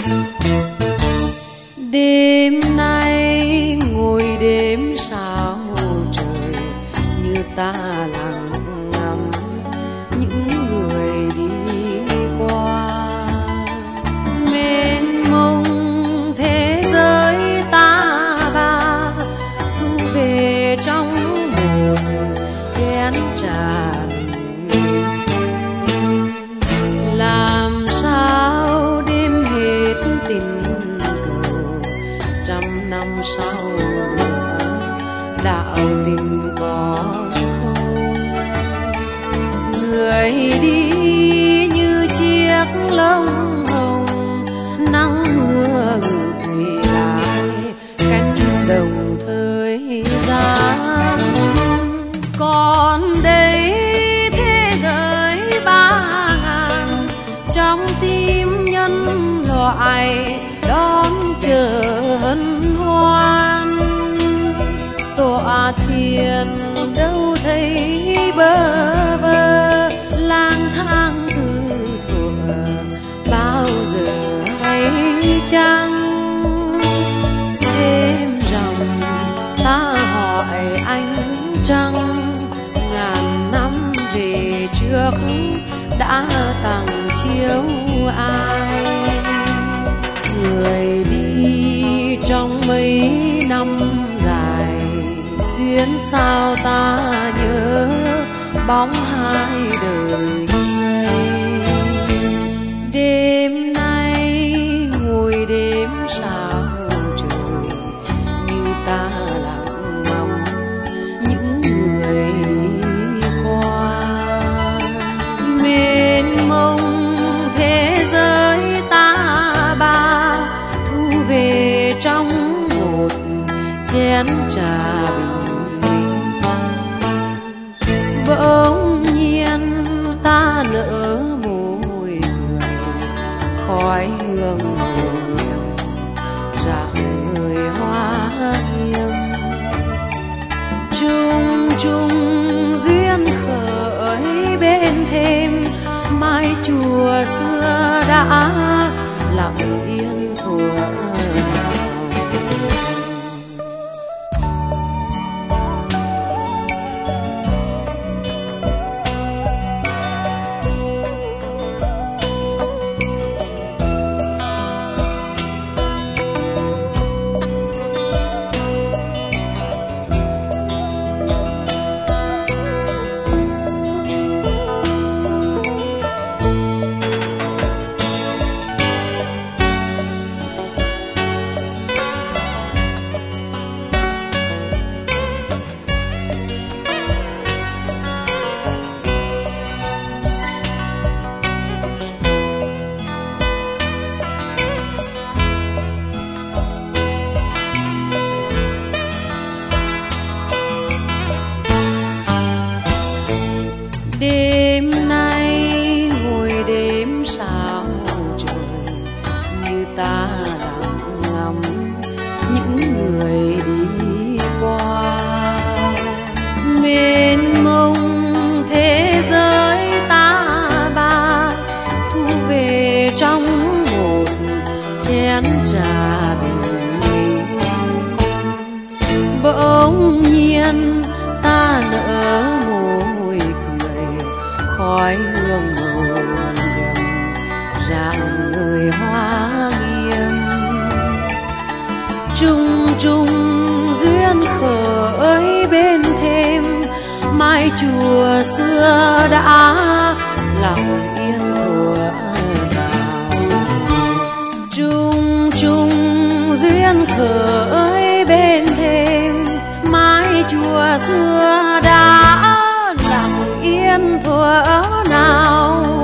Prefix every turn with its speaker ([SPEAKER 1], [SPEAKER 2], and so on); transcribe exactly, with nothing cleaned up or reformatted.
[SPEAKER 1] Đêm nay ngồi đêm sao trời, như ta lặng ngắm những người đi qua. Mênh mông thế giới ta ba, thu về trong một chén trà bình yên. Làm sao đêm hết tình cầu, trăm năm sau nữa đạo tình còn không. Người đi như chiếc lông hồng, nắng mưa gửi lại cánh đồng thời gian. Còn đây thế giới ba ngàn, trong tim nhân loại đón chờ hân hoan. Tọa thiền đâu thấy bơ vơ, lang thang từ thuở bao giờ hay chăng. Đêm rằm ta hỏi anh trăng, ngàn năm về trước đã tặng chiếu ai. Người đi trong mấy năm dài, xuyên sao ta nhớ bóng hai đời người. Đêm nay ngồi đêm sao trời, như ta lặng ngắm những người đi qua. Mênh mông thế giới ta ba, thu về trong một chén trà bình minh. Bỗng nhiên ta nở môi cười, khói hương màu nhiệm rạng người hoa nghiêm. Chung chung duyên khởi bên thêm, mai chùa xưa đã lặng yên thuở nào. Đêm nay ngồi đêm sao trời, như ta lặng ngắm những người đi qua. Mênh mông thế giới ta ba, thu về trong một chén trà bình minh. Bỗng nhiên ta nở môi cười, khói hương màu nhiệm rạng người hoa nghiêm. Chung chung duyên khởi bên thêm, mai chùa xưa đã lặng yên thuở nào. Chung chung duyên khởi bên thêm, mai chùa xưa đã lặng yên thuở nào.